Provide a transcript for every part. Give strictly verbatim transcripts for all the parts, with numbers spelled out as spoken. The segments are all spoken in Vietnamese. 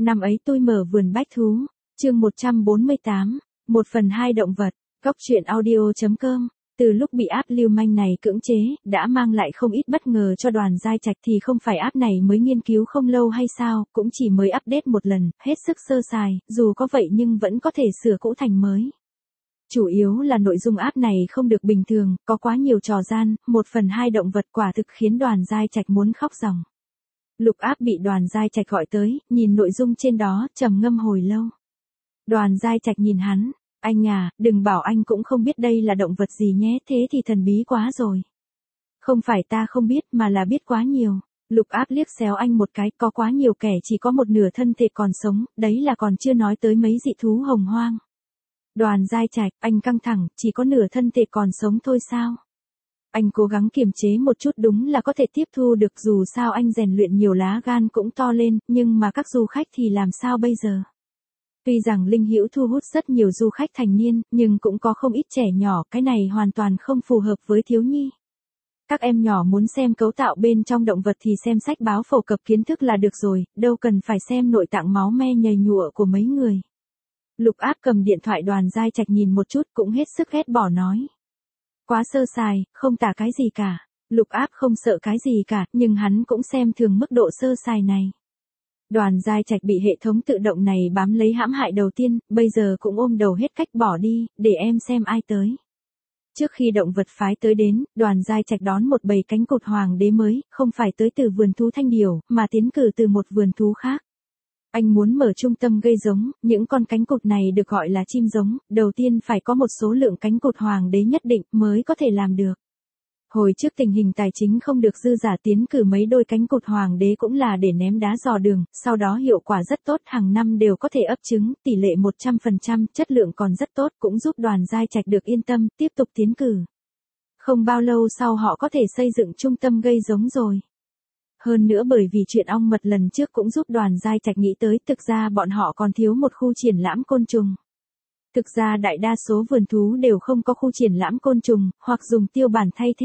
Năm ấy tôi mở vườn bách thú, chương một trăm bốn mươi tám, một phần hai động vật, góc truyện audio.com. Từ lúc bị áp lưu manh này cưỡng chế, đã mang lại không ít bất ngờ cho Đoàn Giai Trạch thì không phải áp này mới nghiên cứu không lâu hay sao, cũng chỉ mới update một lần, hết sức sơ sài, dù có vậy nhưng vẫn có thể sửa cũ thành mới. Chủ yếu là nội dung áp này không được bình thường, có quá nhiều trò gian, một phần hai động vật quả thực khiến Đoàn Giai Trạch muốn khóc ròng. Lục Áp bị Đoàn Giai Trạch gọi tới, nhìn nội dung trên đó, trầm ngâm hồi lâu. Đoàn Giai Trạch nhìn hắn, anh à, đừng bảo anh cũng không biết đây là động vật gì nhé, thế thì thần bí quá rồi. Không phải ta không biết mà là biết quá nhiều. Lục Áp liếc xéo anh một cái, có quá nhiều kẻ chỉ có một nửa thân thể còn sống, đấy là còn chưa nói tới mấy dị thú hồng hoang. Đoàn Giai Trạch, anh căng thẳng, chỉ có nửa thân thể còn sống thôi sao? Anh cố gắng kiềm chế một chút, đúng là có thể tiếp thu được, dù sao anh rèn luyện nhiều lá gan cũng to lên, nhưng mà các du khách thì làm sao bây giờ? Tuy rằng Linh Hữu thu hút rất nhiều du khách thành niên, nhưng cũng có không ít trẻ nhỏ, cái này hoàn toàn không phù hợp với thiếu nhi. Các em nhỏ muốn xem cấu tạo bên trong động vật thì xem sách báo phổ cập kiến thức là được rồi, đâu cần phải xem nội tạng máu me nhầy nhụa của mấy người. Lục Áp cầm điện thoại Đoàn Giai Trạch nhìn một chút cũng hết sức ghét bỏ nói. Quá sơ sài, không tả cái gì cả. Lục Áp không sợ cái gì cả, nhưng hắn cũng xem thường mức độ sơ sài này. Đoàn Giai Trạch bị hệ thống tự động này bám lấy hãm hại đầu tiên, bây giờ cũng ôm đầu hết cách bỏ đi, để em xem ai tới. Trước khi động vật phái tới đến, Đoàn Giai Trạch đón một bầy cánh cụt hoàng đế mới, không phải tới từ vườn thú Thanh Điểu, mà tiến cử từ một vườn thú khác. Anh muốn mở trung tâm gây giống, những con cánh cụt này được gọi là chim giống, đầu tiên phải có một số lượng cánh cụt hoàng đế nhất định mới có thể làm được. Hồi trước tình hình tài chính không được dư giả, tiến cử mấy đôi cánh cụt hoàng đế cũng là để ném đá dò đường, sau đó hiệu quả rất tốt, hàng năm đều có thể ấp trứng, tỷ lệ một trăm phần trăm, chất lượng còn rất tốt, cũng giúp Đoàn Giai Trạch được yên tâm, tiếp tục tiến cử. Không bao lâu sau họ có thể xây dựng trung tâm gây giống rồi. Hơn nữa bởi vì chuyện ong mật lần trước cũng giúp Đoàn Giai Trạch nghĩ tới, thực ra bọn họ còn thiếu một khu triển lãm côn trùng. Thực ra đại đa số vườn thú đều không có khu triển lãm côn trùng, hoặc dùng tiêu bản thay thế.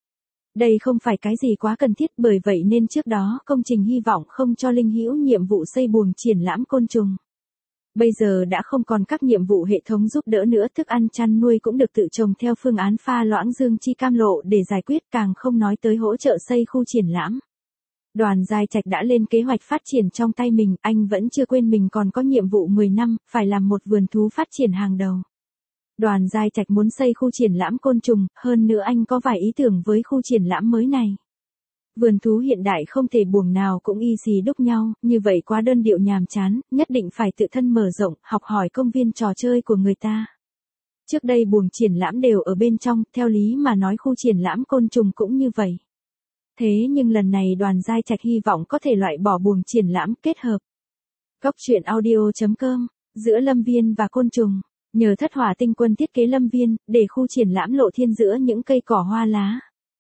Đây không phải cái gì quá cần thiết, bởi vậy nên trước đó công trình hy vọng không cho Linh Hữu nhiệm vụ xây buồng triển lãm côn trùng. Bây giờ đã không còn các nhiệm vụ hệ thống giúp đỡ nữa, thức ăn chăn nuôi cũng được tự trồng theo phương án pha loãng dương chi cam lộ để giải quyết, càng không nói tới hỗ trợ xây khu triển lãm. Đoàn Giai Trạch đã lên kế hoạch phát triển trong tay mình, anh vẫn chưa quên mình còn có nhiệm vụ mười năm, phải làm một vườn thú phát triển hàng đầu. Đoàn Giai Trạch muốn xây khu triển lãm côn trùng, hơn nữa anh có vài ý tưởng với khu triển lãm mới này. Vườn thú hiện đại không thể buồng nào cũng y xì đúc nhau, như vậy quá đơn điệu nhàm chán, nhất định phải tự thân mở rộng, học hỏi công viên trò chơi của người ta. Trước đây buồng triển lãm đều ở bên trong, theo lý mà nói khu triển lãm côn trùng cũng như vậy. Thế nhưng lần này Đoàn Giai Trạch hy vọng có thể loại bỏ buồng triển lãm kết hợp. Góc truyện audio.com, giữa lâm viên và côn trùng, nhờ Thất Hỏa Tinh Quân thiết kế lâm viên, để khu triển lãm lộ thiên giữa những cây cỏ hoa lá.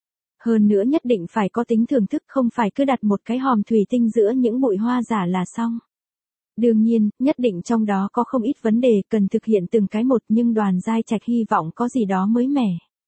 Hơn nữa nhất định phải có tính thưởng thức, không phải cứ đặt một cái hòm thủy tinh giữa những bụi hoa giả là xong. Đương nhiên, nhất định trong đó có không ít vấn đề cần thực hiện từng cái một, nhưng Đoàn Giai Trạch hy vọng có gì đó mới mẻ.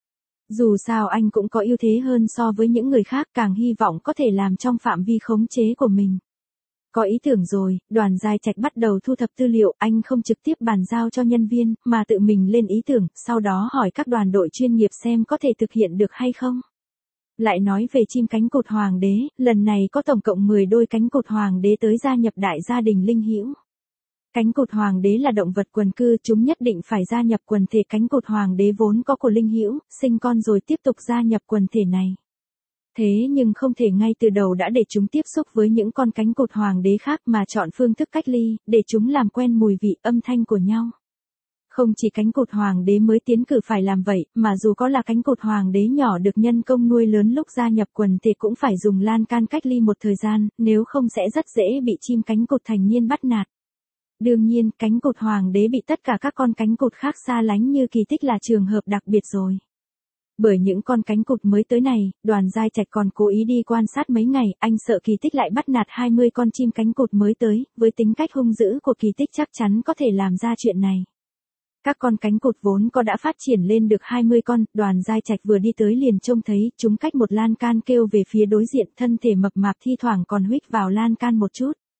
Dù sao anh cũng có ưu thế hơn so với những người khác, càng hy vọng có thể làm trong phạm vi khống chế của mình. Có ý tưởng rồi, Đoàn Giai Trạch bắt đầu thu thập tư liệu, anh không trực tiếp bàn giao cho nhân viên, mà tự mình lên ý tưởng, sau đó hỏi các đoàn đội chuyên nghiệp xem có thể thực hiện được hay không. Lại nói về chim cánh cụt hoàng đế, lần này có tổng cộng mười đôi cánh cụt hoàng đế tới gia nhập đại gia đình Linh Hữu. Cánh cụt hoàng đế là động vật quần cư, chúng nhất định phải gia nhập quần thể cánh cụt hoàng đế vốn có của Linh Hữu, sinh con rồi tiếp tục gia nhập quần thể này. Thế nhưng không thể ngay từ đầu đã để chúng tiếp xúc với những con cánh cụt hoàng đế khác mà chọn phương thức cách ly, để chúng làm quen mùi vị âm thanh của nhau. Không chỉ cánh cụt hoàng đế mới tiến cử phải làm vậy, mà dù có là cánh cụt hoàng đế nhỏ được nhân công nuôi lớn lúc gia nhập quần thể cũng phải dùng lan can cách ly một thời gian, nếu không sẽ rất dễ bị chim cánh cụt thành niên bắt nạt. Đương nhiên, cánh cụt hoàng đế bị tất cả các con cánh cụt khác xa lánh như Kỳ Tích là trường hợp đặc biệt rồi. Bởi những con cánh cụt mới tới này, Đoàn Giai Trạch còn cố ý đi quan sát mấy ngày, anh sợ Kỳ Tích lại bắt nạt hai mươi con chim cánh cụt mới tới, với tính cách hung dữ của Kỳ Tích chắc chắn có thể làm ra chuyện này. Các con cánh cụt vốn có đã phát triển lên được hai mươi con, Đoàn Giai Trạch vừa đi tới liền trông thấy chúng cách một lan can kêu về phía đối diện, thân thể mập mạp thi thoảng còn huých vào lan can một chút.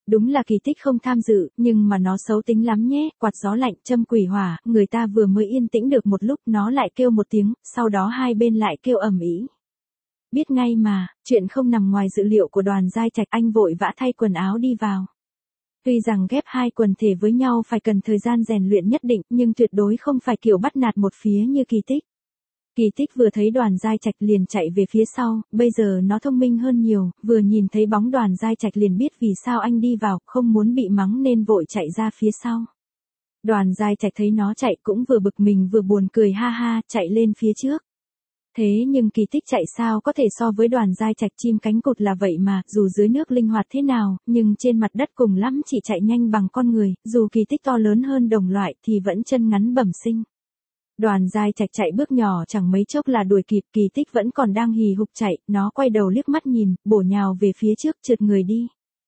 Đúng là Kỳ Tích không tham dự, nhưng mà nó xấu tính lắm nhé, quạt gió lạnh, châm quỷ hỏa, người ta vừa mới yên tĩnh được một lúc nó lại kêu một tiếng, sau đó hai bên lại kêu ầm ĩ. Biết ngay mà, chuyện không nằm ngoài dự liệu của Đoàn Giai Trạch, anh vội vã thay quần áo đi vào. Tuy rằng ghép hai quần thể với nhau phải cần thời gian rèn luyện nhất định, nhưng tuyệt đối không phải kiểu bắt nạt một phía như Kỳ Tích. Kỳ Tích vừa thấy Đoàn Giai Trạch liền chạy về phía sau, bây giờ nó thông minh hơn nhiều, vừa nhìn thấy bóng Đoàn Giai Trạch liền biết vì sao anh đi vào, không muốn bị mắng nên vội chạy ra phía sau. Đoàn Giai Trạch thấy nó chạy cũng vừa bực mình vừa buồn cười ha ha, chạy lên phía trước. Thế nhưng Kỳ Tích chạy sao có thể so với Đoàn Giai Trạch, chim cánh cụt là vậy mà, dù dưới nước linh hoạt thế nào, nhưng trên mặt đất cùng lắm chỉ chạy nhanh bằng con người, dù Kỳ Tích to lớn hơn đồng loại thì vẫn chân ngắn bẩm sinh. Đoàn Giai Trạch chạy bước nhỏ chẳng mấy chốc là đuổi kịp, Kỳ Tích vẫn còn đang hì hục chạy, nó quay đầu liếc mắt nhìn, bổ nhào về phía trước trượt người đi.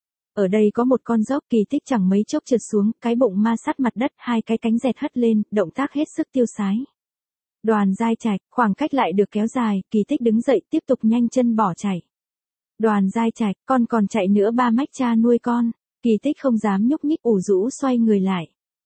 Ở đây có một con dốc, Kỳ Tích chẳng mấy chốc trượt xuống, cái bụng ma sát mặt đất, hai cái cánh dẹt hất lên, động tác hết sức tiêu sái. Đoàn Giai Trạch, khoảng cách lại được kéo dài, Kỳ Tích đứng dậy tiếp tục nhanh chân bỏ chạy. Đoàn Giai Trạch, con còn chạy nữa ba mách cha nuôi con. Kỳ Tích không dám nhúc nhích, ủ rũ xoay người lại.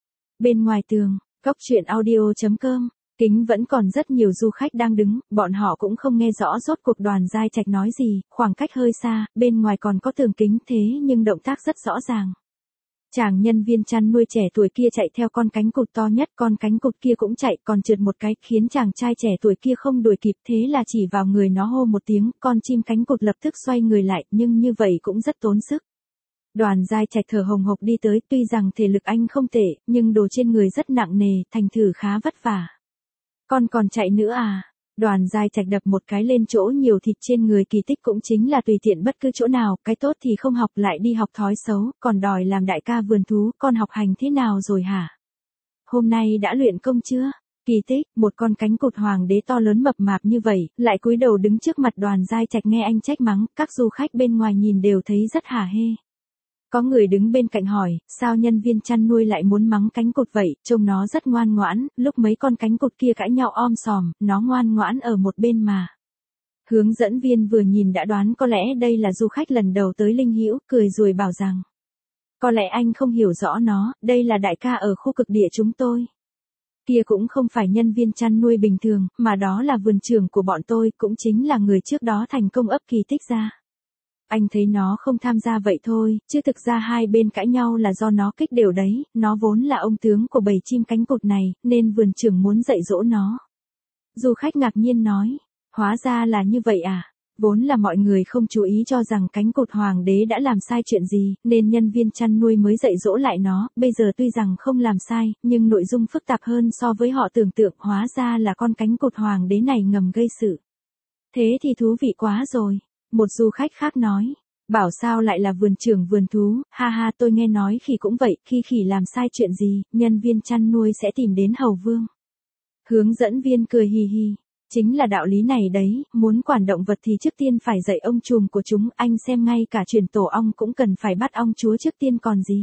Bên ngoài tường, Góc Chuyện Audio chấm com, kính vẫn còn rất nhiều du khách đang đứng, bọn họ cũng không nghe rõ rốt cuộc Đoàn Giai Trạch nói gì, khoảng cách hơi xa, bên ngoài còn có tường kính thế nhưng động tác rất rõ ràng. Chàng nhân viên chăn nuôi trẻ tuổi kia chạy theo con cánh cụt to nhất, con cánh cụt kia cũng chạy, còn trượt một cái, khiến chàng trai trẻ tuổi kia không đuổi kịp, thế là chỉ vào người nó hô một tiếng, con chim cánh cụt lập tức xoay người lại, nhưng như vậy cũng rất tốn sức. Đoàn Giai Trạch thở hồng hộc đi tới, tuy rằng thể lực anh không tệ, nhưng đồ trên người rất nặng nề, thành thử khá vất vả. Con còn chạy nữa à? Đoàn Giai Trạch đập một cái lên chỗ nhiều thịt trên người Kỳ Tích, cũng chính là tùy tiện bất cứ chỗ nào, cái tốt thì không học lại đi học thói xấu, còn đòi làm đại ca vườn thú, con học hành thế nào rồi hả? Hôm nay đã luyện công chưa? Kỳ Tích, một con cánh cụt hoàng đế to lớn mập mạp như vậy, lại cúi đầu đứng trước mặt Đoàn Giai Trạch nghe anh trách mắng, các du khách bên ngoài nhìn đều thấy rất hả hê. Có người đứng bên cạnh hỏi, sao nhân viên chăn nuôi lại muốn mắng cánh cụt vậy, trông nó rất ngoan ngoãn, lúc mấy con cánh cụt kia cãi nhau om sòm, nó ngoan ngoãn ở một bên mà. Hướng dẫn viên vừa nhìn đã đoán có lẽ đây là du khách lần đầu tới Linh Hữu, cười rồi bảo rằng. Có lẽ anh không hiểu rõ nó, đây là đại ca ở khu cực địa chúng tôi. Kia cũng không phải nhân viên chăn nuôi bình thường, mà đó là vườn trưởng của bọn tôi, cũng chính là người trước đó thành công ấp Kỳ Tích ra. Anh thấy nó không tham gia vậy thôi, chứ thực ra hai bên cãi nhau là do nó kích đều đấy, nó vốn là ông tướng của bầy chim cánh cụt này, nên vườn trưởng muốn dạy dỗ nó. Du khách ngạc nhiên nói, hóa ra là như vậy à, vốn là mọi người không chú ý cho rằng cánh cụt hoàng đế đã làm sai chuyện gì, nên nhân viên chăn nuôi mới dạy dỗ lại nó, bây giờ tuy rằng không làm sai, nhưng nội dung phức tạp hơn so với họ tưởng tượng, hóa ra là con cánh cụt hoàng đế này ngầm gây sự. Thế thì thú vị quá rồi. Một du khách khác nói, bảo sao lại là vườn trưởng vườn thú, ha ha tôi nghe nói khỉ cũng vậy, khi khỉ làm sai chuyện gì, nhân viên chăn nuôi sẽ tìm đến hầu vương. Hướng dẫn viên cười hì hì, chính là đạo lý này đấy, muốn quản động vật thì trước tiên phải dạy ông trùm của chúng, anh xem ngay cả truyền tổ ong cũng cần phải bắt ong chúa trước tiên còn gì.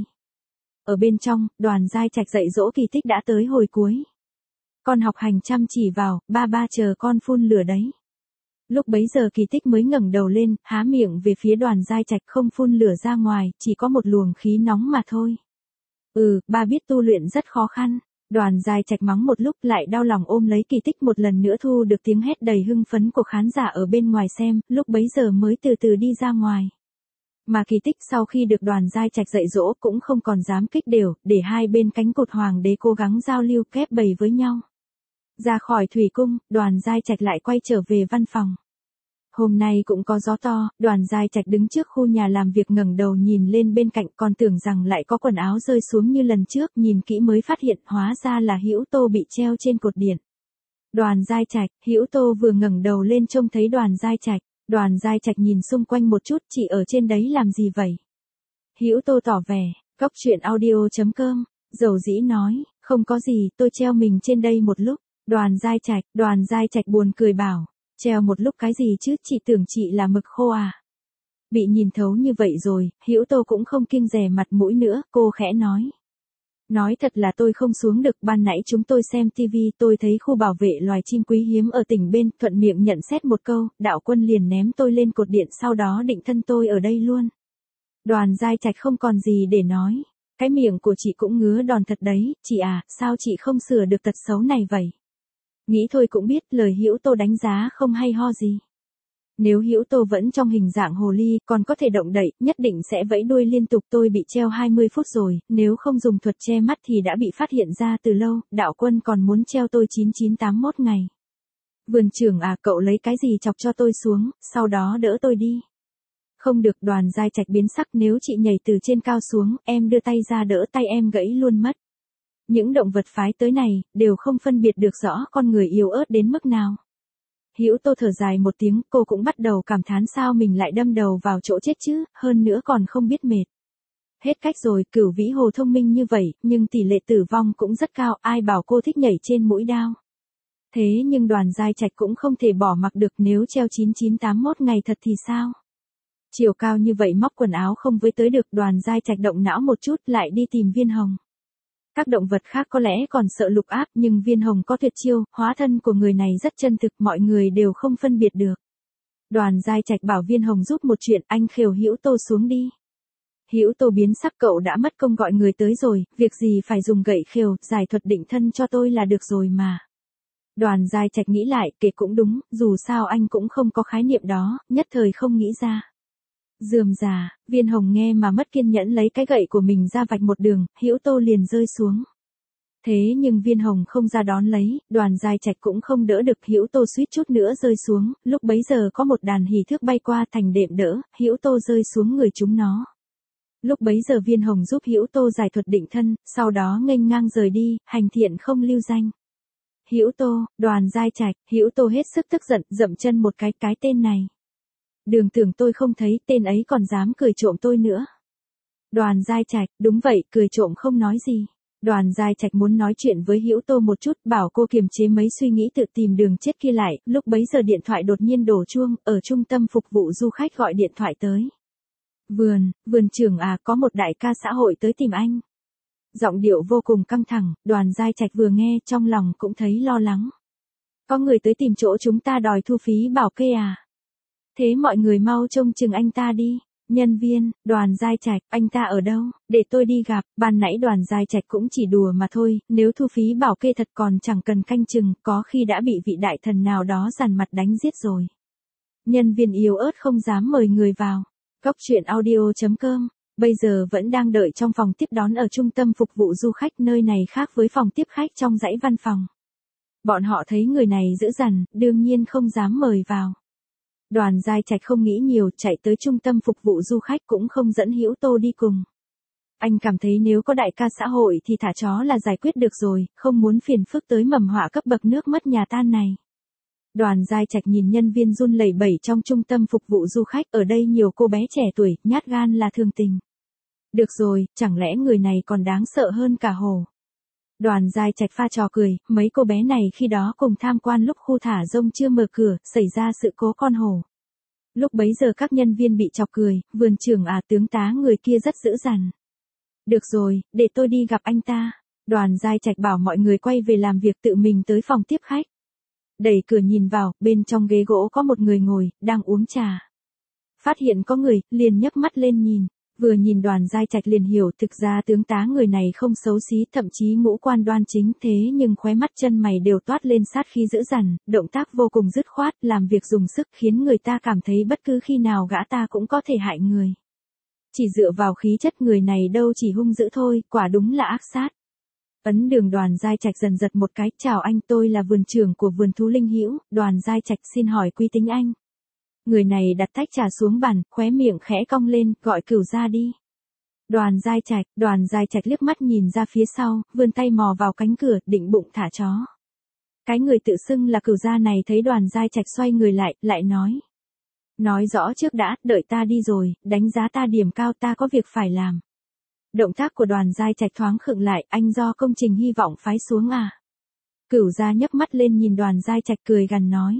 Ở bên trong, Đoàn Giai Trạch dạy dỗ Kỳ Tích đã tới hồi cuối. Con học hành chăm chỉ vào, ba ba chờ con phun lửa đấy. Lúc bấy giờ Kỳ Tích mới ngẩng đầu lên, há miệng về phía Đoàn Giai Trạch, không phun lửa ra ngoài, chỉ có một luồng khí nóng mà thôi. Ừ, ba biết tu luyện rất khó khăn. Đoàn Giai Trạch mắng một lúc lại đau lòng ôm lấy Kỳ Tích, một lần nữa thu được tiếng hét đầy hưng phấn của khán giả ở bên ngoài xem, lúc bấy giờ mới từ từ đi ra ngoài. Mà Kỳ Tích sau khi được Đoàn Giai Trạch dạy dỗ cũng không còn dám kích đều, để hai bên cánh cụt hoàng đế cố gắng giao lưu kép bầy với nhau. Ra khỏi thủy cung, Đoàn Giai Trạch lại quay trở về văn phòng. Hôm nay cũng có gió to, Đoàn Giai Trạch đứng trước khu nhà làm việc ngẩng đầu nhìn lên bên cạnh, còn tưởng rằng lại có quần áo rơi xuống như lần trước, nhìn kỹ mới phát hiện hóa ra là Hữu Tô bị treo trên cột điện. Đoàn Giai Trạch, Hữu Tô vừa ngẩng đầu lên trông thấy Đoàn Giai Trạch, Đoàn Giai Trạch nhìn xung quanh một chút, chị ở trên đấy làm gì vậy? Hữu Tô tỏ vẻ, Góc Chuyện Audio chấm com, dầu dĩ nói, không có gì, tôi treo mình trên đây một lúc. Đoàn Giai Trạch, Đoàn Giai Trạch buồn cười bảo, treo một lúc cái gì chứ, chị tưởng chị là mực khô à? Bị nhìn thấu như vậy rồi, Hữu Tô cũng không kiêng dè mặt mũi nữa, cô khẽ nói. Nói thật là tôi không xuống được, ban nãy chúng tôi xem tivi, tôi thấy khu bảo vệ loài chim quý hiếm ở tỉnh bên, thuận miệng nhận xét một câu, đạo quân liền ném tôi lên cột điện, sau đó định thân tôi ở đây luôn. Đoàn Giai Trạch không còn gì để nói. Cái miệng của chị cũng ngứa đòn thật đấy, chị à, sao chị không sửa được tật xấu này vậy? Nghĩ thôi cũng biết lời Hữu Tô đánh giá không hay ho gì. Nếu Hữu Tô vẫn trong hình dạng hồ ly, còn có thể động đậy, nhất định sẽ vẫy đuôi liên tục. Tôi bị treo hai mươi phút rồi, nếu không dùng thuật che mắt thì đã bị phát hiện ra từ lâu, đạo quân còn muốn treo tôi chín chín tám mốt ngày. Vườn trưởng à, cậu lấy cái gì chọc cho tôi xuống, sau đó đỡ tôi đi. Không được. Đoàn Giai Trạch biến sắc, nếu chị nhảy từ trên cao xuống, em đưa tay ra đỡ tay em gãy luôn mất. Những động vật phái tới này, đều không phân biệt được rõ con người yếu ớt đến mức nào. Hữu Tô thở dài một tiếng, cô cũng bắt đầu cảm thán sao mình lại đâm đầu vào chỗ chết chứ, hơn nữa còn không biết mệt. Hết cách rồi, Cửu Vĩ Hồ thông minh như vậy, nhưng tỷ lệ tử vong cũng rất cao, ai bảo cô thích nhảy trên mũi đao. Thế nhưng Đoàn Giai Trạch cũng không thể bỏ mặc được, nếu treo chín chín tám mốt ngày thật thì sao? Chiều cao như vậy móc quần áo không với tới được. Đoàn Giai Trạch động não một chút lại đi tìm Viên Hồng. Các động vật khác có lẽ còn sợ Lục Áp, nhưng Viên Hồng có tuyệt chiêu, hóa thân của người này rất chân thực, mọi người đều không phân biệt được. Đoàn Giai Trạch bảo Viên Hồng giúp một chuyện, anh khều Hữu Tô xuống đi. Hữu Tô biến sắc, cậu đã mất công gọi người tới rồi, việc gì phải dùng gậy khều, giải thuật định thân cho tôi là được rồi mà. Đoàn Giai Trạch nghĩ lại, kể cũng đúng, dù sao anh cũng không có khái niệm đó, nhất thời không nghĩ ra. Rườm rà, Viên Hồng nghe mà mất kiên nhẫn lấy cái gậy của mình ra vạch một đường, Hữu Tô liền rơi xuống. Thế nhưng Viên Hồng không ra đón lấy, Đoàn Giai Trạch cũng không đỡ được, Hữu Tô suýt chút nữa rơi xuống, lúc bấy giờ có một đàn hỉ thước bay qua thành đệm đỡ, Hữu Tô rơi xuống người chúng nó. Lúc bấy giờ Viên Hồng giúp Hữu Tô giải thuật định thân, sau đó nghênh ngang rời đi, hành thiện không lưu danh. Hữu Tô, Đoàn Giai Trạch, Hữu Tô hết sức tức giận, dậm chân một cái, cái tên này. Đường tưởng tôi không thấy, tên ấy còn dám cười trộm tôi nữa. Đoàn Giai Trạch, đúng vậy, cười trộm không nói gì. Đoàn Giai Trạch muốn nói chuyện với Hữu Tô một chút, bảo cô kiềm chế mấy suy nghĩ tự tìm đường chết kia lại, lúc bấy giờ điện thoại đột nhiên đổ chuông, ở trung tâm phục vụ du khách gọi điện thoại tới. Vườn, vườn trưởng à, có một đại ca xã hội tới tìm anh. Giọng điệu vô cùng căng thẳng, Đoàn Giai Trạch vừa nghe trong lòng cũng thấy lo lắng. Có người tới tìm chỗ chúng ta đòi thu phí bảo kê à? Thế mọi người mau trông chừng anh ta đi. Nhân viên, Đoàn Giai Trạch, anh ta ở đâu, để tôi đi gặp. Ban nãy Đoàn Giai Trạch cũng chỉ đùa mà thôi, nếu thu phí bảo kê thật còn chẳng cần canh chừng, có khi đã bị vị đại thần nào đó giàn mặt đánh giết rồi. Nhân viên yếu ớt không dám mời người vào. Cóc truyện audio chấm com, bây giờ vẫn đang đợi trong phòng tiếp đón ở trung tâm phục vụ du khách, nơi này khác với phòng tiếp khách trong dãy văn phòng. Bọn họ thấy người này dữ dằn, đương nhiên không dám mời vào. Đoàn Giai Trạch không nghĩ nhiều, chạy tới trung tâm phục vụ du khách cũng không dẫn Hữu Tô đi cùng. Anh cảm thấy nếu có đại ca xã hội thì thả chó là giải quyết được rồi, không muốn phiền phức tới mầm họa cấp bậc nước mất nhà tan này. Đoàn Giai Trạch nhìn nhân viên run lẩy bẩy trong trung tâm phục vụ du khách, ở đây nhiều cô bé trẻ tuổi, nhát gan là thường tình. Được rồi, chẳng lẽ người này còn đáng sợ hơn cả hổ. Đoàn Giai Trạch pha trò cười, mấy cô bé này khi đó cùng tham quan lúc khu thả rông chưa mở cửa, xảy ra sự cố con hổ. Lúc bấy giờ các nhân viên bị chọc cười, vườn trưởng à, tướng tá người kia rất dữ dằn. Được rồi, để tôi đi gặp anh ta. Đoàn Giai Trạch bảo mọi người quay về làm việc, tự mình tới phòng tiếp khách. Đẩy cửa nhìn vào, bên trong ghế gỗ có một người ngồi, đang uống trà. Phát hiện có người, liền nhấc mắt lên nhìn. Vừa nhìn Đoàn Giai Trạch liền hiểu, thực ra tướng tá người này không xấu xí, thậm chí ngũ quan đoan chính, thế nhưng khóe mắt chân mày đều toát lên sát khí dữ dằn, động tác vô cùng dứt khoát, làm việc dùng sức khiến người ta cảm thấy bất cứ khi nào gã ta cũng có thể hại người. Chỉ dựa vào khí chất người này đâu chỉ hung dữ thôi, quả đúng là ác sát. Ấn đường Đoàn Giai Trạch dần giật một cái, chào anh, tôi là vườn trưởng của vườn thú Linh Hữu. Đoàn Giai Trạch xin hỏi quý tính anh. Người này đặt tách trà xuống bàn, khóe miệng khẽ cong lên, gọi Cửu ra đi. Đoàn Giai Trạch, Đoàn Giai Trạch liếc mắt nhìn ra phía sau, vươn tay mò vào cánh cửa, định bụng thả chó. Cái người tự xưng là Cửu gia này thấy Đoàn Giai Trạch xoay người lại, lại nói. Nói rõ trước đã, đợi ta đi rồi, đánh giá ta điểm cao, ta có việc phải làm. Động tác của Đoàn Giai Trạch thoáng khựng lại, anh do công trình hy vọng phái xuống à? Cửu gia nhấc mắt lên nhìn Đoàn Giai Trạch cười gằn nói.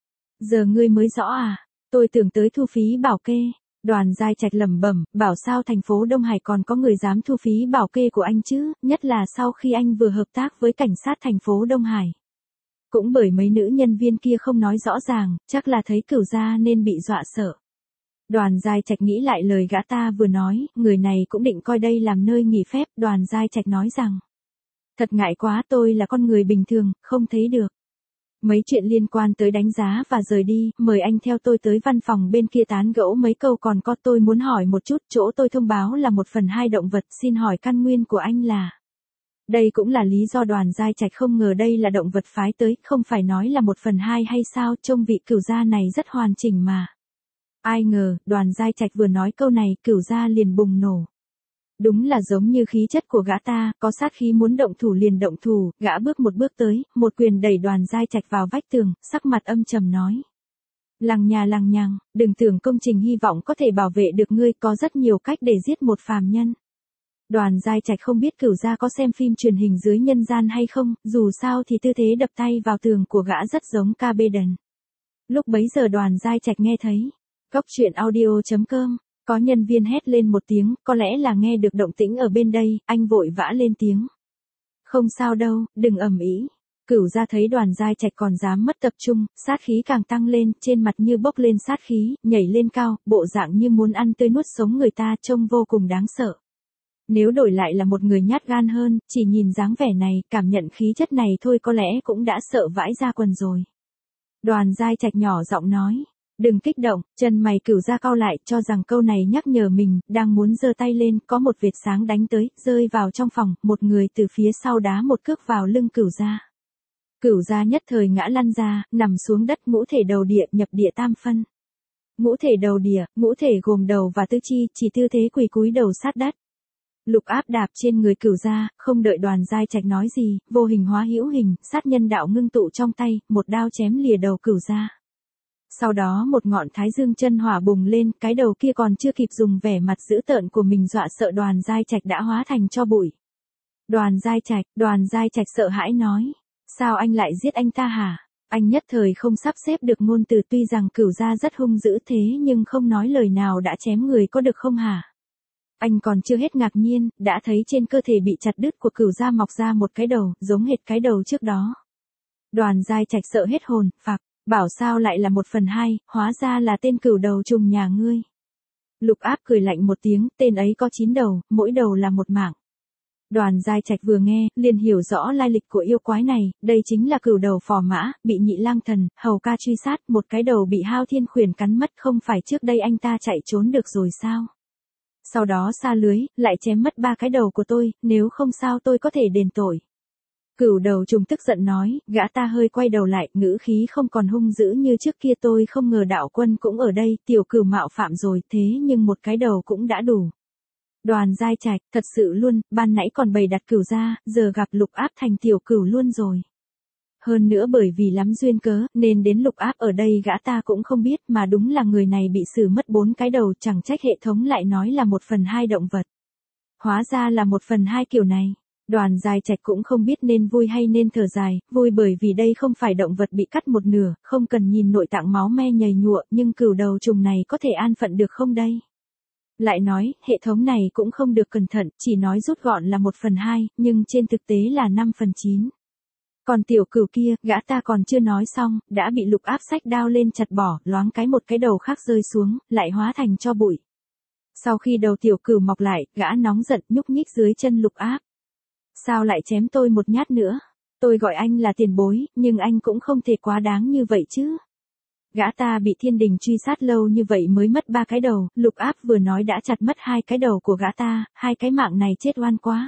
Giờ ngươi mới rõ à? Tôi tưởng tới thu phí bảo kê. Đoàn Giai Trạch lẩm bẩm, bảo sao thành phố Đông Hải còn có người dám thu phí bảo kê của anh chứ, nhất là sau khi anh vừa hợp tác với cảnh sát thành phố Đông Hải. Cũng bởi mấy nữ nhân viên kia không nói rõ ràng, chắc là thấy Cửu gia nên bị dọa sợ. Đoàn Giai Trạch nghĩ lại lời gã ta vừa nói, người này cũng định coi đây làm nơi nghỉ phép, Đoàn Giai Trạch nói rằng. Thật ngại quá, tôi là con người bình thường, không thấy được. Mấy chuyện liên quan tới đánh giá và rời đi, mời anh theo tôi tới văn phòng bên kia tán gẫu mấy câu, còn có tôi muốn hỏi một chút, chỗ tôi thông báo là một phần hai động vật, xin hỏi căn nguyên của anh là. Đây cũng là lý do Đoàn Giai Trạch không ngờ đây là động vật phái tới, không phải nói là một phần hai hay sao, trông vị cửu gia này rất hoàn chỉnh mà. Ai ngờ, Đoàn Giai Trạch vừa nói câu này, cửu gia liền bùng nổ. Đúng là giống như khí chất của gã ta, có sát khí muốn động thủ liền động thủ, gã bước một bước tới, một quyền đẩy Đoàn Giai Trạch vào vách tường, sắc mặt âm trầm nói. Lằng nhà lằng nhằng, đừng tưởng công trình hy vọng có thể bảo vệ được ngươi, có rất nhiều cách để giết một phàm nhân. Đoàn Giai Trạch không biết cửu gia có xem phim truyền hình dưới nhân gian hay không, dù sao thì tư thế đập tay vào tường của gã rất giống ca bê đần. Lúc bấy giờ Đoàn Giai Trạch nghe thấy. Cóc truyện audio chấm com, có nhân viên hét lên một tiếng, có lẽ là nghe được động tĩnh ở bên đây, anh vội vã lên tiếng. Không sao đâu, đừng ầm ĩ. Cửu gia thấy Đoàn Giai Trạch còn dám mất tập trung, sát khí càng tăng lên, trên mặt như bốc lên sát khí, nhảy lên cao, bộ dạng như muốn ăn tươi nuốt sống người ta, trông vô cùng đáng sợ. Nếu đổi lại là một người nhát gan hơn, chỉ nhìn dáng vẻ này, cảm nhận khí chất này thôi có lẽ cũng đã sợ vãi ra quần rồi. Đoàn Giai Trạch nhỏ giọng nói. Đừng kích động, chân mày cửu gia cau lại, cho rằng câu này nhắc nhở mình, đang muốn giơ tay lên, có một vệt sáng đánh tới, rơi vào trong phòng, một người từ phía sau đá một cước vào lưng cửu gia. Cửu gia nhất thời ngã lăn ra, nằm xuống đất, ngũ thể đầu địa, nhập địa tam phân. Ngũ thể đầu địa, ngũ thể gồm đầu và tứ chi, chỉ tư thế quỳ cúi đầu sát đất. Lục áp đạp trên người cửu gia, không đợi Đoàn Giai Trạch nói gì, vô hình hóa hữu hình, sát nhân đạo ngưng tụ trong tay, một đao chém lìa đầu cửu gia. Sau đó một ngọn thái dương chân hỏa bùng lên, cái đầu kia còn chưa kịp dùng vẻ mặt dữ tợn của mình dọa sợ Đoàn Giai Trạch đã hóa thành tro bụi. Đoàn Giai Trạch, Đoàn Giai Trạch sợ hãi nói, sao anh lại giết anh ta hả? Anh nhất thời không sắp xếp được ngôn từ, tuy rằng cửu gia rất hung dữ thế nhưng không nói lời nào đã chém người có được không hả? Anh còn chưa hết ngạc nhiên, đã thấy trên cơ thể bị chặt đứt của cửu gia mọc ra một cái đầu, giống hệt cái đầu trước đó. Đoàn Giai Trạch sợ hết hồn, phạc. Bảo sao lại là một phần hai, hóa ra là tên cửu đầu trùng nhà ngươi. Lục áp cười lạnh một tiếng, tên ấy có chín đầu, mỗi đầu là một mạng. Đoàn Giai Trạch vừa nghe, liền hiểu rõ lai lịch của yêu quái này, đây chính là cửu đầu phò mã, bị nhị lang thần, hầu ca truy sát, một cái đầu bị Hao Thiên Khuyển cắn mất, không phải trước đây anh ta chạy trốn được rồi sao? Sau đó sa lưới, lại chém mất ba cái đầu của tôi, nếu không sao tôi có thể đền tội. Cửu đầu trùng tức giận nói, gã ta hơi quay đầu lại, ngữ khí không còn hung dữ như trước kia, tôi không ngờ đạo quân cũng ở đây, tiểu cửu mạo phạm rồi, thế nhưng một cái đầu cũng đã đủ. Đoàn Giai Trạch, thật sự luôn, ban nãy còn bày đặt cửu gia, giờ gặp Lục Áp thành tiểu cửu luôn rồi. Hơn nữa bởi vì lắm duyên cớ, nên đến Lục Áp ở đây gã ta cũng không biết, mà đúng là người này bị xử mất bốn cái đầu, chẳng trách hệ thống lại nói là một phần hai động vật. Hóa ra là một phần hai kiểu này. Đoàn Giai Trạch cũng không biết nên vui hay nên thở dài, vui bởi vì đây không phải động vật bị cắt một nửa, không cần nhìn nội tạng máu me nhầy nhụa, nhưng cửu đầu trùng này có thể an phận được không đây? Lại nói, hệ thống này cũng không được cẩn thận, chỉ nói rút gọn là một phần hai, nhưng trên thực tế là năm phần chín. Còn tiểu cửu kia, gã ta còn chưa nói xong, đã bị Lục Áp xách đao lên chặt bỏ, loáng cái một cái đầu khác rơi xuống, lại hóa thành tro bụi. Sau khi đầu tiểu cửu mọc lại, gã nóng giận nhúc nhích dưới chân Lục Áp. Sao lại chém tôi một nhát nữa? Tôi gọi anh là tiền bối, nhưng anh cũng không thể quá đáng như vậy chứ. Gã ta bị thiên đình truy sát lâu như vậy mới mất ba cái đầu, Lục Áp vừa nói đã chặt mất hai cái đầu của gã ta, hai cái mạng này chết oan quá.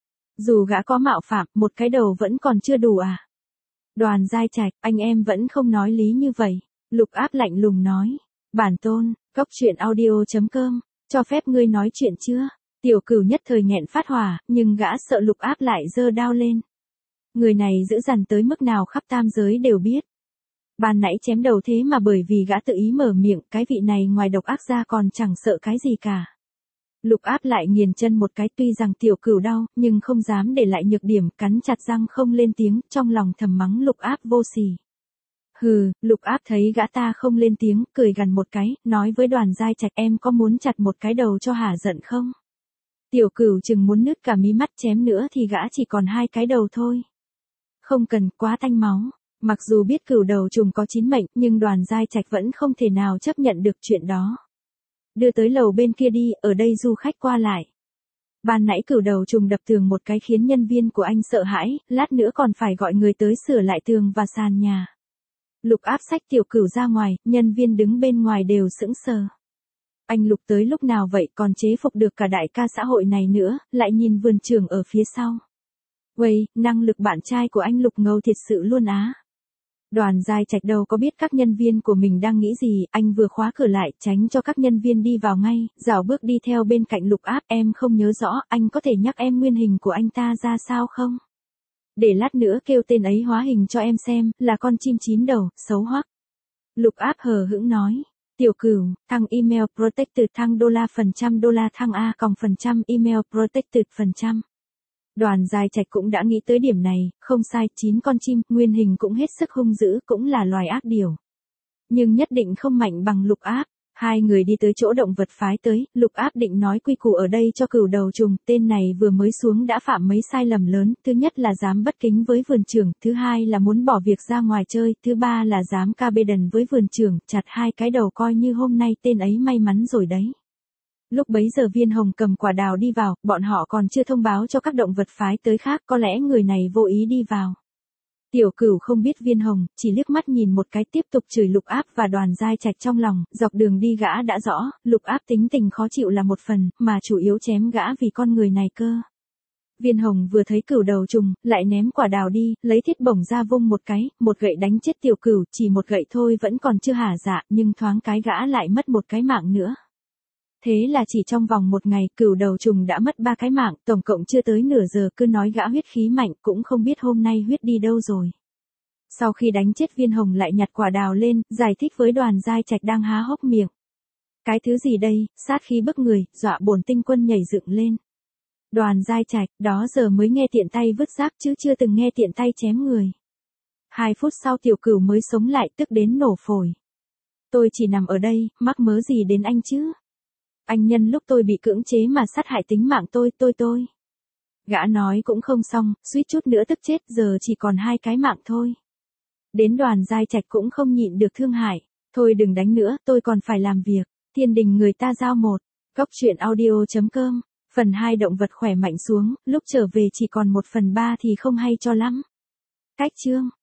Dù gã có mạo phạm, một cái đầu vẫn còn chưa đủ à? Đoàn Giai Trạch, anh em vẫn không nói lý như vậy. Lục Áp lạnh lùng nói. Bản tôn, cóc truyện audio chấm com, cho phép ngươi nói chuyện chưa? Tiểu cửu nhất thời nghẹn phát hỏa, nhưng gã sợ Lục Áp lại giơ đao lên. Người này dữ dằn tới mức nào khắp tam giới đều biết. Ban nãy chém đầu thế mà bởi vì gã tự ý mở miệng, cái vị này ngoài độc ác ra còn chẳng sợ cái gì cả. Lục Áp lại nghiền chân một cái, tuy rằng tiểu cửu đau, nhưng không dám để lại nhược điểm, cắn chặt răng không lên tiếng, trong lòng thầm mắng Lục Áp vô sỉ. Hừ, Lục Áp thấy gã ta không lên tiếng, cười gằn một cái, nói với Đoàn Giai Trạch, em có muốn chặt một cái đầu cho hả giận không? Tiểu cửu chừng muốn nứt cả mí mắt, chém nữa thì gã chỉ còn hai cái đầu thôi. Không cần, quá tanh máu. Mặc dù biết cửu đầu trùng có chín mệnh, nhưng Đoàn Giai Trạch vẫn không thể nào chấp nhận được chuyện đó. đưa tới lầu bên kia đi, ở đây du khách qua lại. Ban nãy cửu đầu trùng đập tường một cái khiến nhân viên của anh sợ hãi, lát nữa còn phải gọi người tới sửa lại tường và sàn nhà. Lục áp xách tiểu cửu ra ngoài, nhân viên đứng bên ngoài đều sững sờ. Anh Lục tới lúc nào vậy, còn chế phục được cả đại ca xã hội này nữa, lại nhìn vườn trường ở phía sau. Uầy, năng lực bạn trai của anh Lục ngầu thiệt sự luôn á. Đoàn Giai Trạch đâu có biết các nhân viên của mình đang nghĩ gì, anh vừa khóa cửa lại, tránh cho các nhân viên đi vào ngay, dạo bước đi theo bên cạnh Lục Áp. Em không nhớ rõ, anh có thể nhắc em nguyên hình của anh ta ra sao không? Để lát nữa kêu tên ấy hóa hình cho em xem, là con chim chín đầu, xấu hoắc. Lục Áp hờ hững nói. Tiểu Cửu, thăng email protected thăng đô la phần trăm đô la thăng A còng phần trăm email protected phần trăm. Đoàn Giai Trạch cũng đã nghĩ tới điểm này, không sai, chín con chim, nguyên hình cũng hết sức hung dữ, cũng là loài ác điểu. Nhưng nhất định không mạnh bằng Lục Áp. Hai người đi tới chỗ động vật phái tới, Lục Áp định nói quy củ ở đây cho cửu đầu trùng, tên này vừa mới xuống đã phạm mấy sai lầm lớn, thứ nhất là dám bất kính với vườn trưởng, thứ hai là muốn bỏ việc ra ngoài chơi, thứ ba là dám ca bê đần với vườn trưởng, chặt hai cái đầu coi như hôm nay tên ấy may mắn rồi đấy. Lúc bấy giờ Viên Hồng cầm quả đào đi vào, bọn họ còn chưa thông báo cho các động vật phái tới khác, có lẽ người này vô ý đi vào. Tiểu Cửu không biết Viên Hồng, chỉ liếc mắt nhìn một cái tiếp tục chửi Lục Áp và Đoàn Giai Trạch trong lòng, dọc đường đi gã đã rõ, Lục Áp tính tình khó chịu là một phần, mà chủ yếu chém gã vì con người này cơ. Viên Hồng vừa thấy Cửu đầu trùng, lại ném quả đào đi, lấy thiết bổng ra vung một cái, một gậy đánh chết Tiểu Cửu, chỉ một gậy thôi vẫn còn chưa hả dạ, nhưng thoáng cái gã lại mất một cái mạng nữa. Thế là chỉ trong vòng một ngày, Cửu đầu trùng đã mất ba cái mạng, tổng cộng chưa tới nửa giờ, cứ nói gã huyết khí mạnh, cũng không biết hôm nay huyết đi đâu rồi. Sau khi đánh chết Viên Hồng lại nhặt quả đào lên, giải thích với Đoàn Giai Trạch đang há hốc miệng. Cái thứ gì đây, sát khí bức người, dọa bổn tinh quân nhảy dựng lên. Đoàn Giai Trạch, đó giờ mới nghe tiện tay vứt rác chứ chưa từng nghe tiện tay chém người. Hai phút sau Tiểu Cửu mới sống lại, tức đến nổ phổi. Tôi chỉ nằm ở đây, mắc mớ gì đến anh chứ? Anh nhân lúc tôi bị cưỡng chế mà sát hại tính mạng tôi, tôi tôi. Gã nói cũng không xong, suýt chút nữa tức chết, giờ chỉ còn hai cái mạng thôi. Đến Đoàn Giai Trạch cũng không nhịn được thương hại. Thôi đừng đánh nữa, tôi còn phải làm việc. Thiên đình người ta giao một. Góc truyện audio chấm com. Phần hai động vật khỏe mạnh xuống, lúc trở về chỉ còn một phần ba thì không hay cho lắm. Cách chương.